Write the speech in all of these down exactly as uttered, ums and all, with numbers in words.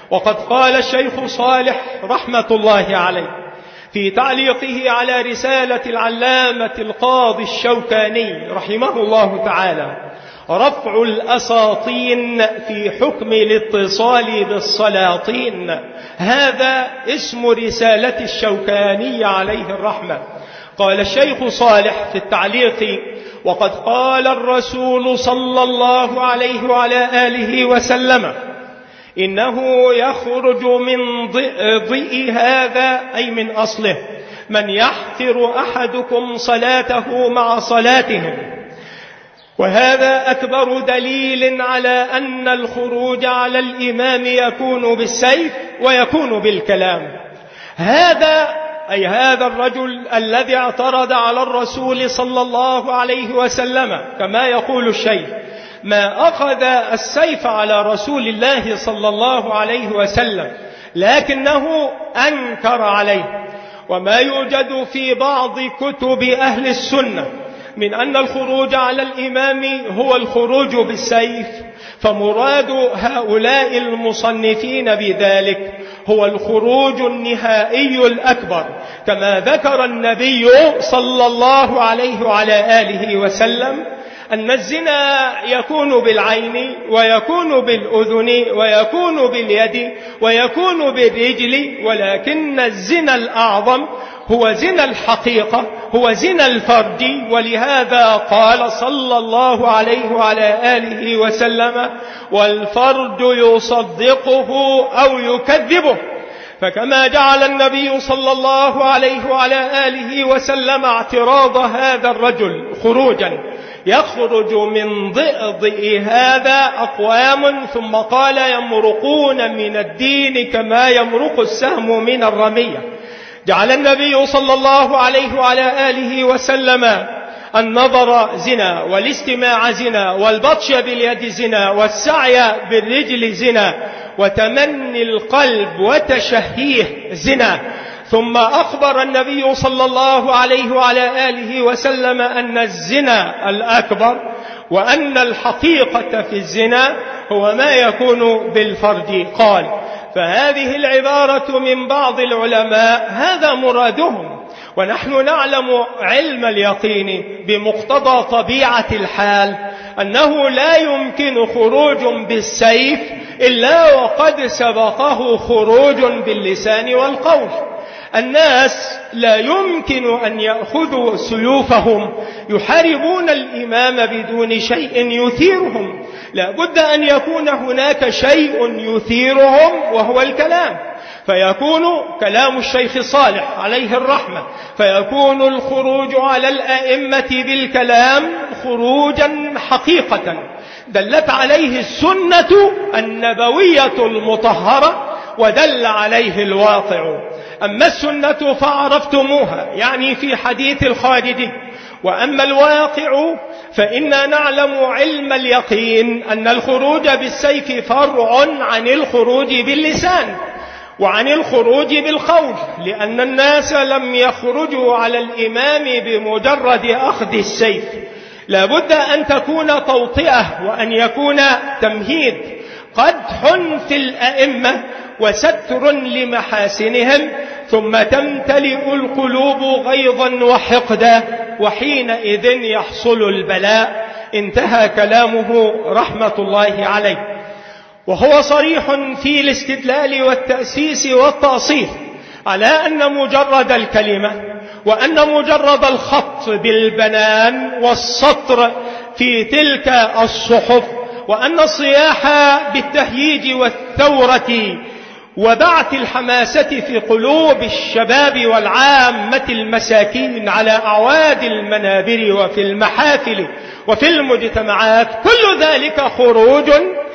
وقد قال الشيخ صالح رحمة الله عليه في تعليقه على رسالة العلامة القاضي الشوكاني رحمه الله تعالى: رفع الأساطين في حكم الاتصال بالسلاطين. هذا اسم رسالة الشوكاني عليه الرحمة. قال الشيخ صالح في التعليق: وقد قال الرسول صلى الله عليه وعلى آله وسلم: إنه يخرج من ضئ هذا، أي من أصله، من يحقر أحدكم صلاته مع صلاتهم. وهذا أكبر دليل على أن الخروج على الإمام يكون بالسيف ويكون بالكلام. هذا أي هذا الرجل الذي اعترض على الرسول صلى الله عليه وسلم، كما يقول الشيخ، ما أخذ السيف على رسول الله صلى الله عليه وسلم، لكنه أنكر عليه. وما يوجد في بعض كتب أهل السنة من أن الخروج على الإمام هو الخروج بالسيف، فمراد هؤلاء المصنفين بذلك هو الخروج النهائي الأكبر، كما ذكر النبي صلى الله عليه وعلى آله وسلم أن الزنا يكون بالعين ويكون بالأذن ويكون باليد ويكون بالرجل، ولكن الزنا الأعظم هو زنا الحقيقة، هو زنا الفرج. ولهذا قال صلى الله عليه وعلى آله وسلم: والفرج يصدقه أو يكذبه. فكما جعل النبي صلى الله عليه وعلى آله وسلم اعتراض هذا الرجل خروجا يخرج من ضئضئ هذا أقوام، ثم قال: يمرقون من الدين كما يمرق السهم من الرمية. جعل النبي صلى الله عليه وعلى آله وسلم النظر زنا، والاستماع زنا، والبطش باليد زنا، والسعي بالرجل زنا، وتمني القلب وتشهيه زنا. ثم أخبر النبي صلى الله عليه وعلى آله وسلم أن الزنا الأكبر وأن الحقيقة في الزنا هو ما يكون بالفرج. قال: فهذه العبارة من بعض العلماء هذا مرادهم، ونحن نعلم علم اليقين بمقتضى طبيعة الحال أنه لا يمكن خروج بالسيف إلا وقد سبقه خروج باللسان والقول. الناس لا يمكن أن يأخذوا سيوفهم يحاربون الإمام بدون شيء يثيرهم، لا بد أن يكون هناك شيء يثيرهم وهو الكلام، فيكون كلام الشيخ صالح عليه الرحمة، فيكون الخروج على الأئمة بالكلام خروجا حقيقة دلت عليه السنة النبوية المطهرة ودل عليه الواقع. أما السنة فعرفتموها، يعني في حديث الخالدي، وأما الواقع فإنا نعلم علم اليقين أن الخروج بالسيف فرع عن الخروج باللسان وعن الخروج بالقول، لأن الناس لم يخرجوا على الإمام بمجرد أخذ السيف، لا بد أن تكون توطئة وأن يكون تمهيد، قدح في الأئمة وستر لمحاسنهم، ثم تمتلئ القلوب غيظا وحقدا، وحينئذ يحصل البلاء. انتهى كلامه رحمة الله عليه. وهو صريح في الاستدلال والتأسيس والتأصيل على أن مجرد الكلمة وأن مجرد الخط بالبنان والسطر في تلك الصحف وأن الصياح بالتهييج والثورة وبعث الحماسة في قلوب الشباب والعامة المساكين على أعواد المنابر وفي المحافل وفي المجتمعات، كل ذلك خروج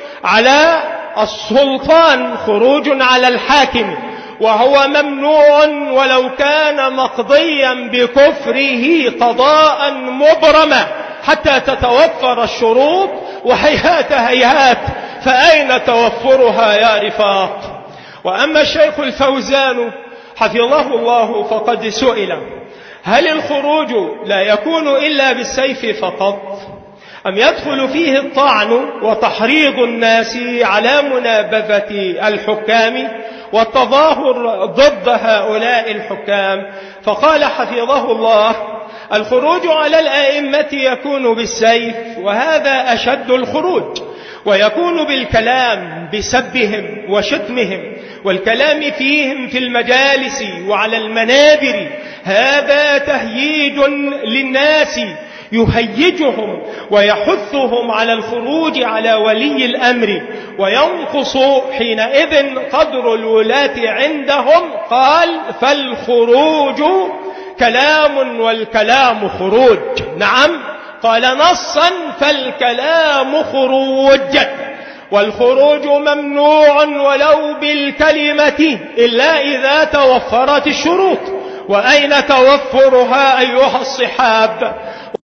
على السلطان، خروج على الحاكم، وهو ممنوع ولو كان مقضيا بكفره قضاء مبرما حتى تتوفر الشروط، وهيهات هيهات فأين توفرها يا رفاق. وأما الشيخ الفوزان حفظه الله فقد سئل: هل الخروج لا يكون إلا بالسيف فقط، أم يدخل فيه الطعن وتحريض الناس على منابذة الحكام والتظاهر ضد هؤلاء الحكام؟ فقال حفظه الله: الخروج على الأئمة يكون بالسيف، وهذا أشد الخروج، ويكون بالكلام بسبهم وشتمهم والكلام فيهم في المجالس وعلى المنابر. هذا تهييج للناس يهيجهم ويحثهم على الخروج على ولي الأمر، وينقص حينئذ قدر الولاة عندهم. قال: فالخروج كلام والكلام خروج. نعم، قال نصا: فالكلام خروج، والخروج ممنوع ولو بالكلمة إلا إذا توفرت الشروط. وأين توفرها أيها الصحاب؟